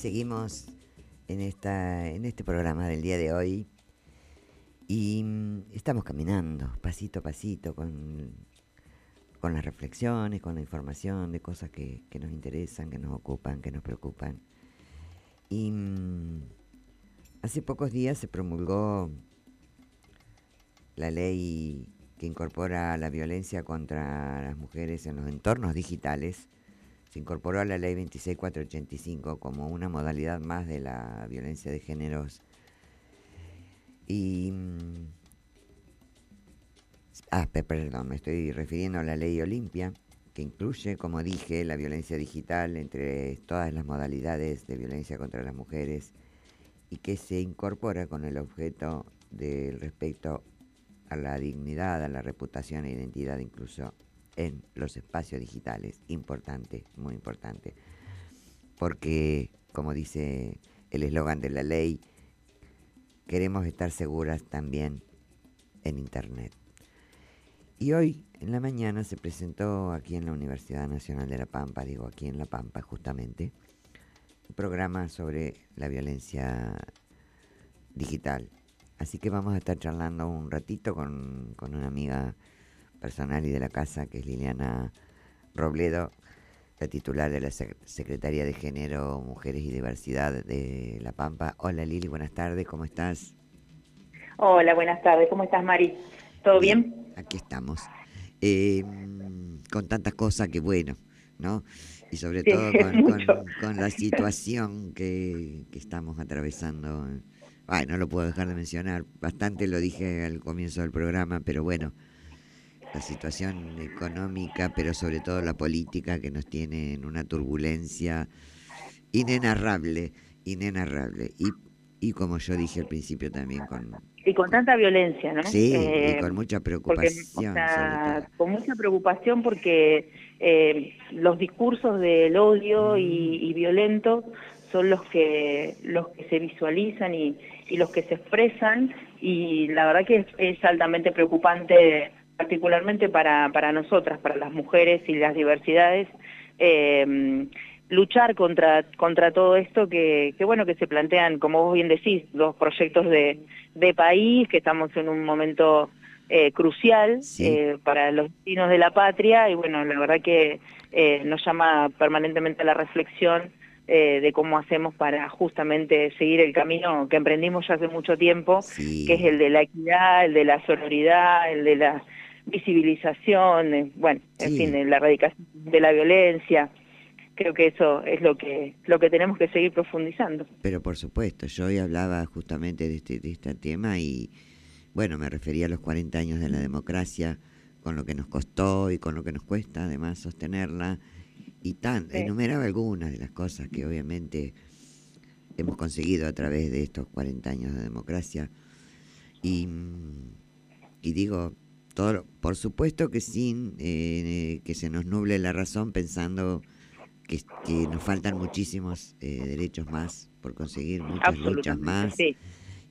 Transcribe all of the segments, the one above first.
seguimos en este programa del día de hoy y estamos caminando pasito a pasito con las reflexiones, con la información de cosas que nos interesan, que nos ocupan, que nos preocupan. Y hace pocos días se promulgó la ley que incorpora la violencia contra las mujeres en los entornos digitales. Se incorporó a la ley 26485 como una modalidad más de la violencia de géneros. Y perdón, me estoy refiriendo a la ley Olimpia, que incluye, como dije, la violencia digital entre todas las modalidades de violencia contra las mujeres y que se incorpora con el objeto del respeto a la dignidad, a la reputación e identidad, incluso en los espacios digitales. Importante, muy importante, porque, como dice el eslogan de la ley, queremos estar seguras también en Internet. Y hoy en la mañana se presentó aquí en la Universidad Nacional de La Pampa, digo aquí en La Pampa justamente, un programa sobre la violencia digital. Así que vamos a estar charlando un ratito con una amiga personal y de la casa, que es Liliana Robledo, la titular de la Secretaría de Género, Mujeres y Diversidad de La Pampa. Hola Lili, buenas tardes, ¿cómo estás? Hola, buenas tardes. ¿Cómo estás, Mari? ¿Todo Bien, bien? aquí estamos. Con tantas cosas que bueno, ¿no? Y sobre Sí, todo es mucho. con la situación que estamos atravesando. Ay, no lo puedo dejar de mencionar. Bastante lo dije al comienzo del programa, pero bueno, la situación económica, pero sobre todo la política que nos tiene en una turbulencia inenarrable, inenarrable. Y como yo dije al principio también, Y con tanta violencia, ¿no? sí, y con mucha Porque, o preocupación sobre todo. sea, con mucha preocupación porque los discursos del odio y violento son los que se visualizan y los que se expresan, y la verdad que es altamente preocupante, particularmente para nosotras, para las mujeres y las diversidades. Luchar contra todo esto que bueno, que se plantean, como vos bien decís, los proyectos de país, que estamos en un momento crucial Sí, para los destinos de la patria, y bueno, la verdad que nos llama permanentemente a la reflexión de cómo hacemos para justamente seguir el camino que emprendimos ya hace mucho tiempo, que es el sí, de la equidad, el de la sororidad, el de la visibilización, bueno, en fin, sí, de la erradicación de la violencia. Creo que eso es lo que tenemos que seguir profundizando. pero por supuesto, yo hoy hablaba justamente de este tema y bueno, me refería a los 40 años de la democracia, con lo que nos costó y con lo que nos cuesta además sostenerla, y Sí, enumeraba algunas de las cosas que obviamente hemos conseguido a través de estos 40 años de democracia. Y, y digo, por supuesto que sin que se nos nuble la razón pensando que nos faltan muchísimos derechos más por conseguir, muchas luchas absolutamente, más, sí,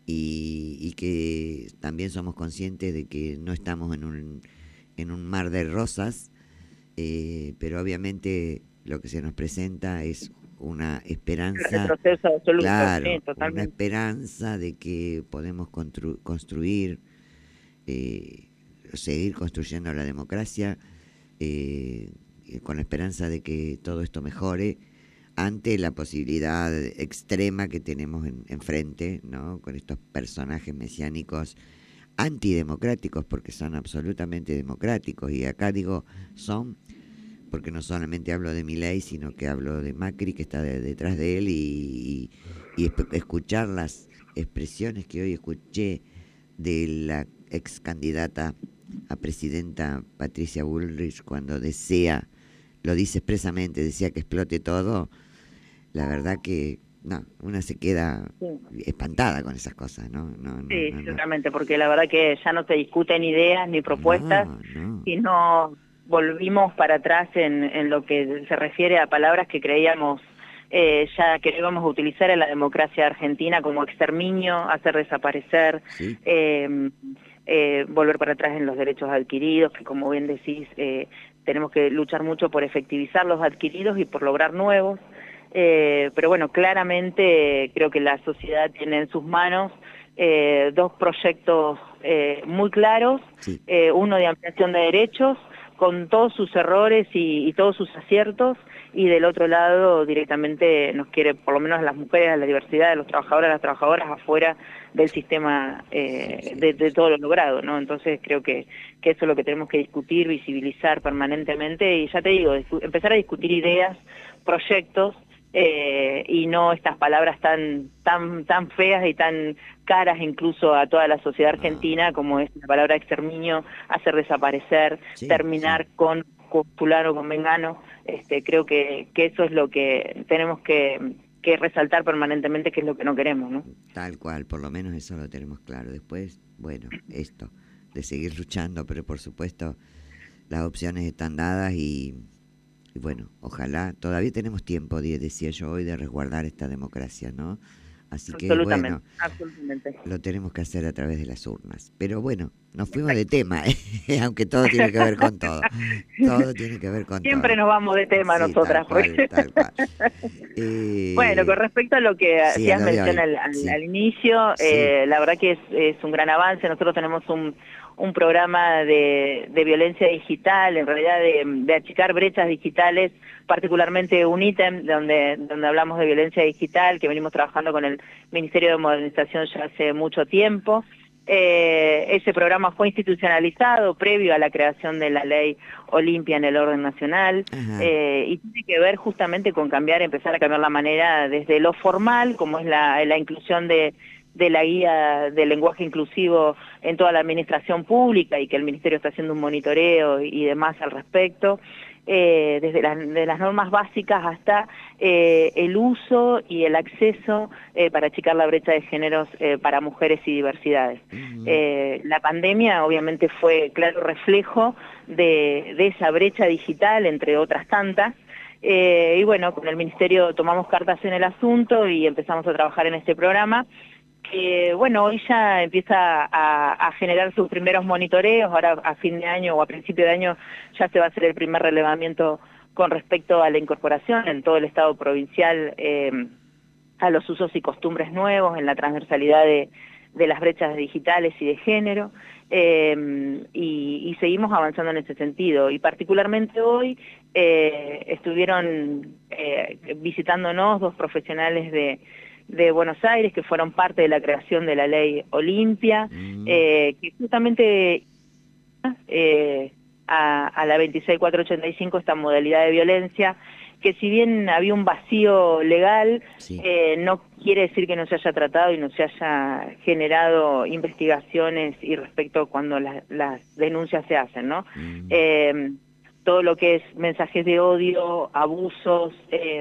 y que también somos conscientes de que no estamos en un mar de rosas, pero obviamente lo que se nos presenta es una el esperanza, retroceso absoluto, sí, claro, una totalmente. esperanza de que podemos construir, eh, seguir construyendo la democracia, eh, con la esperanza de que todo esto mejore ante la posibilidad extrema que tenemos enfrente, ¿no? Con estos personajes mesiánicos antidemocráticos, porque son absolutamente democráticos. Y acá digo son, porque no solamente hablo de Milei, sino que hablo de Macri, que está detrás de él, y escuchar las expresiones que hoy escuché de la ex candidata a presidenta Patricia Bullrich cuando desea, lo dice expresamente, desea que explote todo. La verdad que no, una se queda Sí. espantada con esas cosas, ¿no? No, no, Sí, no, no. totalmente, porque la verdad que ya no se discuten ideas ni propuestas, No, no. sino volvimos para atrás en lo que se refiere a palabras que creíamos ya que íbamos a utilizar en la democracia argentina, como exterminio, hacer desaparecer, Sí, eh, volver para atrás en los derechos adquiridos, que como bien decís, tenemos que luchar mucho por efectivizar los adquiridos y por lograr nuevos. pero bueno, claramente creo que la sociedad tiene en sus manos dos proyectos muy claros, Sí, uno de ampliación de derechos, con todos sus errores y todos sus aciertos, y del otro lado directamente nos quiere, por lo menos a las mujeres, a la diversidad, a los trabajadores, a las trabajadoras afuera del sistema sí, sí, de todo lo logrado, ¿no? Entonces creo que eso es lo que tenemos que discutir, visibilizar permanentemente, y ya te digo, empezar a discutir ideas, proyectos, y no estas palabras tan feas y tan caras incluso a toda la sociedad no, argentina, como es la palabra exterminio, hacer desaparecer, sí, sí. terminar con fulano o con mengano. Creo que eso es lo que tenemos que resaltar permanentemente, que es lo que no queremos, ¿no? Tal cual, por lo menos eso lo tenemos claro. Después, bueno, esto, de seguir luchando, pero por supuesto las opciones están dadas y bueno, ojalá, todavía tenemos tiempo, decía yo hoy, de resguardar esta democracia, ¿no? Así que bueno, Absolutamente, absolutamente. lo tenemos que hacer a través de las urnas. Pero bueno, nos fuimos de Exacto. tema, aunque todo tiene que ver con todo. Todo tiene que ver con Siempre todo. nos vamos de tema Sí, tal nosotras, cual, porque tal cual. bueno, con respecto a lo que Sí, a hacías lo de mención hoy. Sí, al inicio, sí. la verdad que es un gran avance. Nosotros tenemos un programa de violencia digital, en realidad de achicar brechas digitales, particularmente un ítem donde hablamos de violencia digital, que venimos trabajando con el Ministerio de Modernización ya hace mucho tiempo. Ese programa fue institucionalizado previo a la creación de la ley Olimpia en el orden nacional, Ajá. y tiene que ver justamente con empezar a cambiar la manera desde lo formal, como es la inclusión de la guía del lenguaje inclusivo en toda la administración pública, y que el Ministerio está haciendo un monitoreo y demás al respecto, desde de las normas básicas hasta el uso y el acceso para achicar la brecha de géneros para mujeres y diversidades. Ujú. La pandemia obviamente fue claro reflejo de esa brecha digital, entre otras tantas, y bueno, con el Ministerio tomamos cartas en el asunto y empezamos a trabajar en este programa, que bueno, hoy ya empieza a generar sus primeros monitoreos. Ahora a fin de año o a principio de año ya se va a hacer el primer relevamiento con respecto a la incorporación en todo el estado provincial a los usos y costumbres nuevos, en la transversalidad de las brechas digitales y de género, y seguimos avanzando en ese sentido. Y particularmente hoy estuvieron visitándonos dos profesionales de Buenos Aires, que fueron parte de la creación de la ley Olimpia, Mm, que justamente a la 26485, esta modalidad de violencia, que si bien había un vacío legal, sí. no quiere decir que no se haya tratado y no se haya generado investigaciones y respecto cuando las denuncias se hacen, ¿no? Mm, Eh, Todo lo que es mensajes de odio, abusos,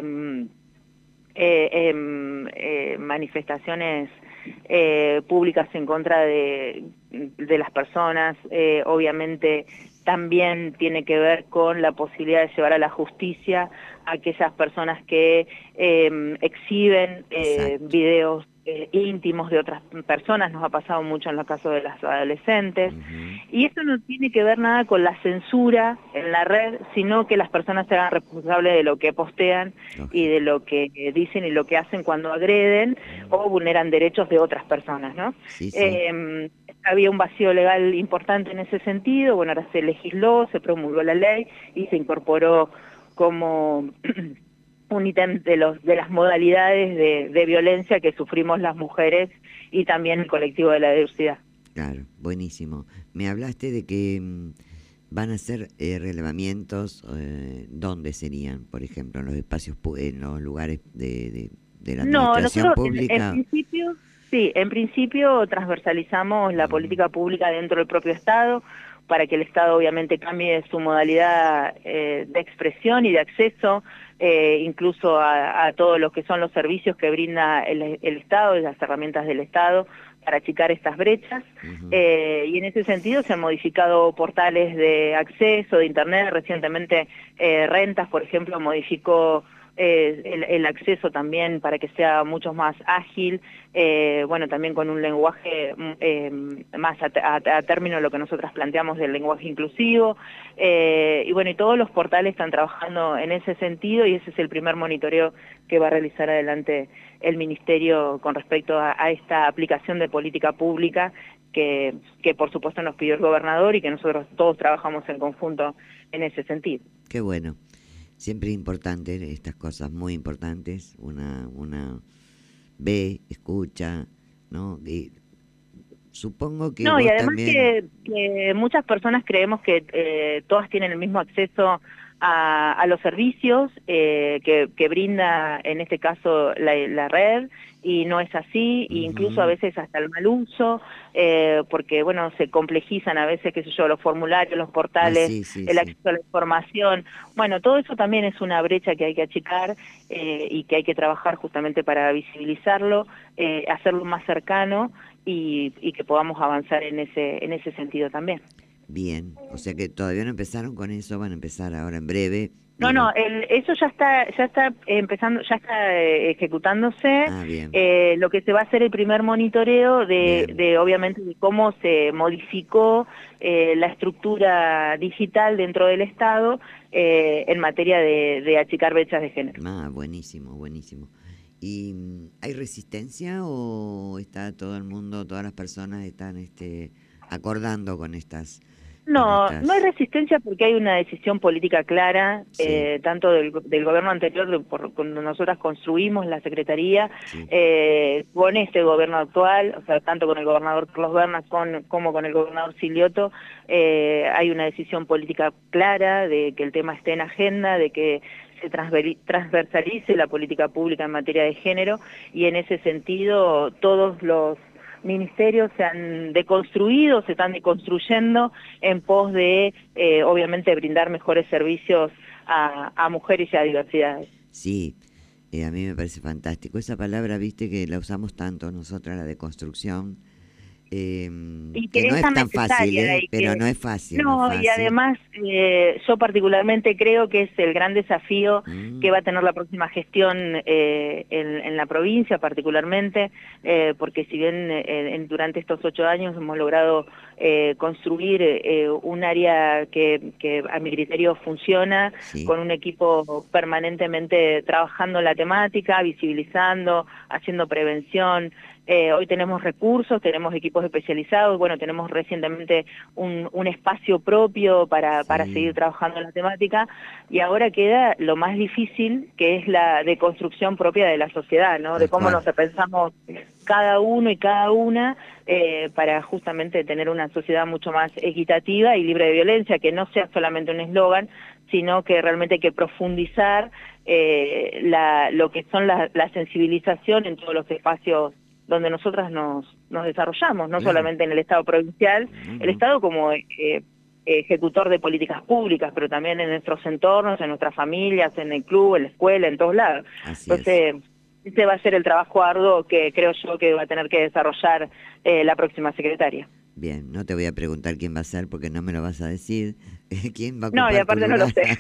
manifestaciones públicas en contra de las personas, obviamente también tiene que ver con la posibilidad de llevar a la justicia a aquellas personas que exhiben exacto. videos íntimos de otras personas. Nos ha pasado mucho en los casos de las adolescentes, Ujú, y eso no tiene que ver nada con la censura en la red, sino que las personas se hagan responsables de lo que postean y de lógico. lo que dicen y lo que hacen cuando agreden Mm, o vulneran derechos de otras personas, ¿no? sí, sí. Había un vacío legal importante en ese sentido. Bueno, ahora se legisló, se promulgó la ley y se incorporó como un ítem de las modalidades de violencia que sufrimos las mujeres y también el colectivo de la diversidad. Claro, buenísimo. Me hablaste de que van a hacer relevamientos, ¿dónde serían? Por ejemplo, en los espacios, en los lugares de la No, administración nosotros en pública. principio, sí, en principio transversalizamos la Mm, política pública dentro del propio Estado, para que el Estado obviamente cambie su modalidad de expresión y de acceso, incluso a todos los que son los servicios que brinda el Estado y las herramientas del Estado para achicar estas brechas. ujú, Y en ese sentido se han modificado portales de acceso, de Internet. Recientemente Rentas, por ejemplo, modificó el acceso también para que sea mucho más ágil, bueno, también con un lenguaje más a término de lo que nosotras planteamos del lenguaje inclusivo, y bueno, y todos los portales están trabajando en ese sentido, y ese es el primer monitoreo que va a realizar adelante el Ministerio con respecto a esta aplicación de política pública que por supuesto nos pidió el gobernador y que nosotros todos trabajamos en conjunto en ese sentido. Qué bueno. Siempre es importante estas cosas, muy importantes. Una ve, escucha, ¿no? Y supongo que No, y vos además también... que muchas personas creemos que todas tienen el mismo acceso a los servicios que brinda, en este caso, la red, y no es así, e incluso a veces hasta el mal uso, porque, bueno, se complejizan a veces, qué sé yo, los formularios, los Ah, portales, sí, sí, el sí. acceso a la información. Bueno, todo eso también es una brecha que hay que achicar y que hay que trabajar justamente para visibilizarlo, hacerlo más cercano, y que podamos avanzar en ese sentido también. Bien. O sea que todavía no empezaron con eso, van a empezar ahora en breve. No, Digo, no, eso ya está empezando, ya está ejecutándose. ah, bien, Lo que se va a hacer el primer monitoreo bien. obviamente de cómo se modificó la estructura digital dentro del Estado en materia de achicar brechas de género. Ah, buenísimo, buenísimo. ¿Y hay resistencia o está todo el mundo, todas las personas están acordando con No, no hay estas, resistencia porque hay una decisión política clara, sí, tanto del gobierno anterior, cuando nosotras construimos la Secretaría, sí, con este gobierno actual, o sea, tanto con el gobernador Carlos Berna como con el gobernador Silioto, hay una decisión política clara de que el tema esté en agenda, de que se transversalice la política pública en materia de género, y en ese sentido todos los ministerios se han deconstruido, se están deconstruyendo en pos de, obviamente, brindar mejores servicios a mujeres y a diversidades. sí, a mí me parece fantástico. Esa palabra, viste, que la usamos tanto nosotras, la de construcción, Y que que no es es tan tan fácil, necesaria y pero que no es fácil, no es no, y fácil. además yo particularmente creo que es el gran desafío Mm, que va a tener la próxima gestión en la provincia particularmente, porque si bien durante estos 8 años hemos logrado construir un área que a mi criterio funciona, sí, con un equipo permanentemente trabajando la temática, visibilizando, haciendo prevención. Hoy tenemos recursos, tenemos equipos especializados, bueno, tenemos recientemente un espacio propio para seguir sí, trabajando en la temática, y ahora queda lo más difícil, que es la deconstrucción propia de la sociedad, ¿no? De tal cómo cual. nos repensamos cada uno y cada una para justamente tener una sociedad mucho más equitativa y libre de violencia, que no sea solamente un eslogan, sino que realmente hay que profundizar lo que son la sensibilización en todos los espacios donde nosotras nos desarrollamos, no Claro, solamente en el Estado provincial, no, el no, Estado como ejecutor de políticas públicas, pero también en nuestros entornos, en nuestras familias, en el club, en la escuela, en todos lados. así es. Entonces, este va a ser el trabajo arduo que creo yo que va a tener que desarrollar la próxima secretaria. Bien, no te voy a preguntar quién va a ser porque no me lo vas a decir. ¿Quién va a No, y ocupar tu aparte no lo lugar? sé.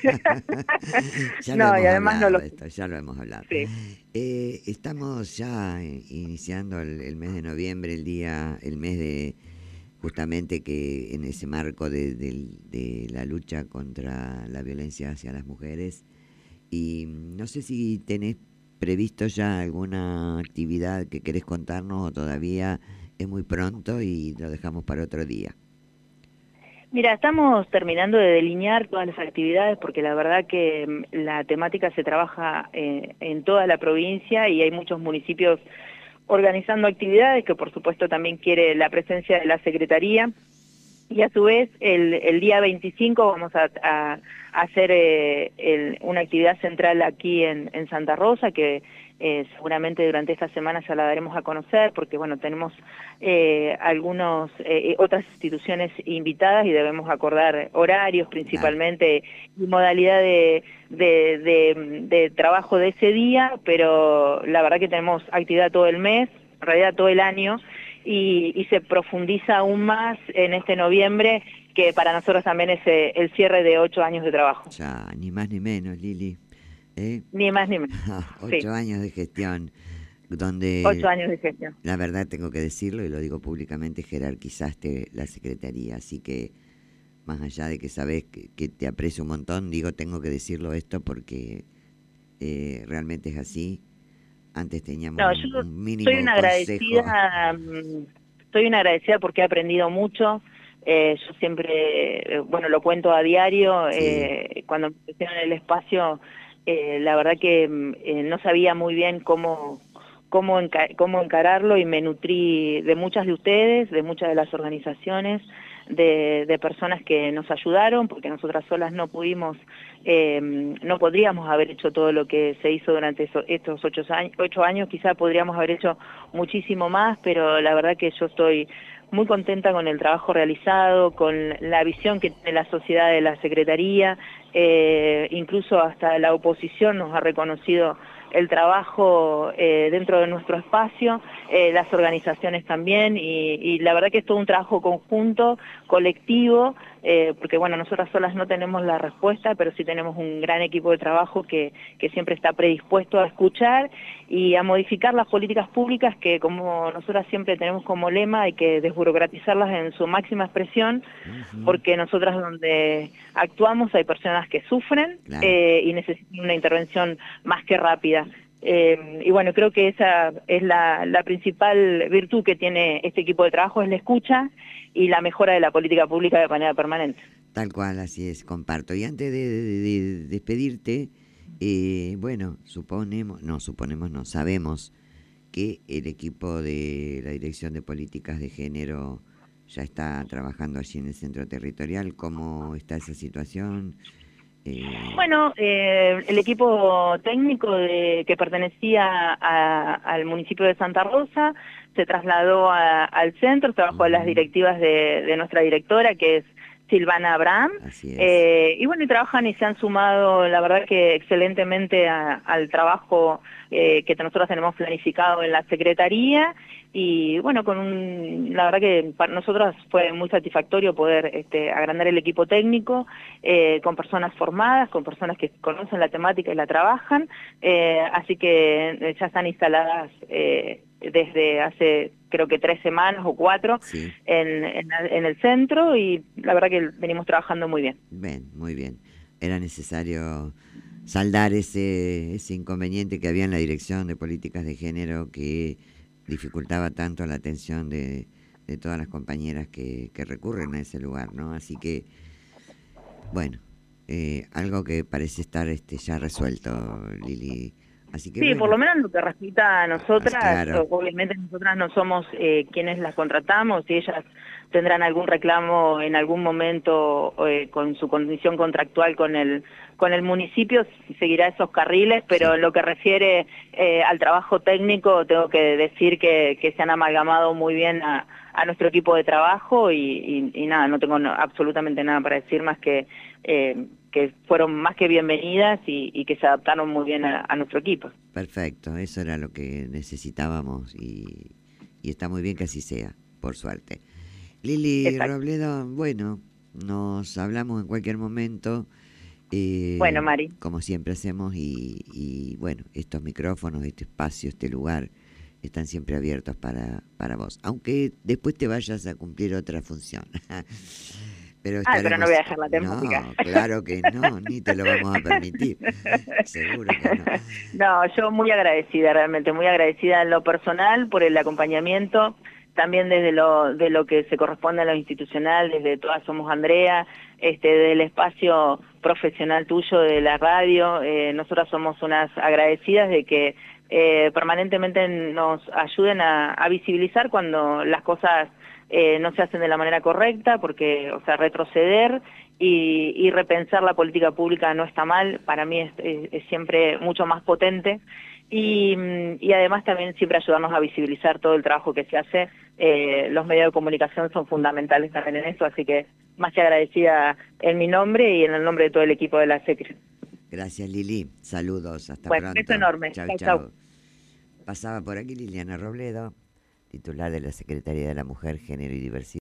Ya lo No, y hemos además no hablado lo sé. esto, ya lo hemos hablado. Sí. Estamos ya iniciando el mes de noviembre, el mes de justamente que en ese marco de la lucha contra la violencia hacia las mujeres. Y no sé si tenés previsto ya alguna actividad que querés contarnos o todavía es muy pronto y lo dejamos para otro día. Mira, estamos terminando de delinear todas las actividades porque la verdad que la temática se trabaja en toda la provincia y hay muchos municipios organizando actividades que por supuesto también quiere la presencia de la Secretaría. Y a su vez, el día 25 vamos a hacer una actividad central aquí en Santa Rosa, que seguramente durante esta semana ya la daremos a conocer, porque bueno, tenemos otras instituciones invitadas y debemos acordar horarios Dale. principalmente y modalidad de trabajo de ese día, pero la verdad que tenemos actividad todo el mes, en realidad todo el año, y se profundiza aún más en este noviembre, que para nosotros también es el cierre de 8 años de trabajo. Ya, ni más ni menos, Lili. ¿eh? Ni más ni menos. Sí, 8 años de gestión, 8 donde años de gestión. la verdad tengo que decirlo y lo digo públicamente, jerarquizaste la Secretaría, así que más allá de que sabes que te aprecio un montón, digo, tengo que decirlo esto porque realmente es así. Antes teníamos No, yo un soy mínimo una consejo. agradecida, soy una agradecida porque he aprendido mucho. Yo siempre, bueno, lo cuento a diario, Sí, cuando me pusieron el espacio, la verdad que no sabía muy bien cómo encararlo y me nutrí de muchas de ustedes, de muchas de las organizaciones, de personas que nos ayudaron, porque nosotras solas no pudimos, no podríamos haber hecho todo lo que se hizo durante estos 8 años, quizá podríamos haber hecho muchísimo más, pero la verdad que yo estoy muy contenta con el trabajo realizado, con la visión que tiene la sociedad de la Secretaría, incluso hasta la oposición nos ha reconocido el trabajo dentro de nuestro espacio, las organizaciones también, y la verdad que es todo un trabajo conjunto, colectivo, porque bueno, nosotras solas no tenemos la respuesta, pero sí tenemos un gran equipo de trabajo que siempre está predispuesto a escuchar y a modificar las políticas públicas que, como nosotras siempre tenemos como lema, hay que desburocratizarlas en su máxima expresión, ujú, porque nosotras donde actuamos hay personas que sufren claro. y necesitan una intervención más que rápida. Y bueno, creo que esa es la principal virtud que tiene este equipo de trabajo, es la escucha y la mejora de la política pública de manera permanente. Tal cual, así es, comparto. Y antes de despedirte, bueno, suponemos, no, sabemos que el equipo de la Dirección de Políticas de Género ya está trabajando allí en el centro territorial. ¿Cómo está esa situación? Eh, Bueno, el equipo técnico que pertenecía al municipio de Santa Rosa se trasladó al centro, trabajó en las ujú, directivas de nuestra directora, que es Silvana Abraham, así es. y bueno, y trabajan y se han sumado, la verdad que excelentemente al trabajo que nosotros tenemos planificado en la Secretaría, y bueno, la verdad que para nosotros fue muy satisfactorio poder agrandar el equipo técnico, con personas formadas, con personas que conocen la temática y la trabajan, así que ya están instaladas desde hace creo que 3 semanas o 4 Sí, en el centro, y la verdad que venimos trabajando muy bien. bien, muy bien. Era necesario saldar ese inconveniente que había en la Dirección de Políticas de Género que dificultaba tanto la atención de todas las compañeras que recurren a ese lugar, ¿no? Así que, bueno, algo que parece estar ya resuelto, Lili. Así que Sí, por bueno, lo menos en lo que respecta a nosotras, claro, obviamente nosotras no somos quienes las contratamos, y ellas tendrán algún reclamo en algún momento con su condición contractual con el municipio, seguirá esos carriles, pero sí, en lo que refiere al trabajo técnico, tengo que decir que se han amalgamado muy bien a nuestro equipo de trabajo, y nada, no tengo absolutamente nada para decir más que fueron más que bienvenidas y que se adaptaron muy bien a nuestro equipo. perfecto. Eso era lo que necesitábamos y está muy bien que así sea, por suerte. Lili Exacto. Robledo, bueno, nos hablamos en cualquier momento, Bueno, Mari. como siempre hacemos, y bueno, estos micrófonos, este espacio, este lugar, están siempre abiertos para vos, aunque después te vayas a cumplir otra función. Pero Pero no voy a estaremos, dejar la temática. no, claro que no, ni te lo vamos a permitir, seguro que no. No, yo muy agradecida, realmente, muy agradecida en lo personal por el acompañamiento, también desde de lo que se corresponde a lo institucional, desde Todas Somos Andrea, del espacio profesional tuyo de la radio. Nosotras somos unas agradecidas de que permanentemente nos ayuden a visibilizar cuando las cosas no se hacen de la manera correcta, porque, o sea, retroceder y repensar la política pública no está mal, para mí es siempre mucho más potente, y además también siempre ayudarnos a visibilizar todo el trabajo que se hace. Los medios de comunicación son fundamentales también en esto, así que más que agradecida en mi nombre y en el nombre de todo el equipo de la SECRE. Gracias Lili, saludos, hasta Bueno, un beso pronto, enorme. chau Chau, chau. chau. Pasaba por aquí Liliana Robledo, titular de la Secretaría de la Mujer, Género y Diversidad.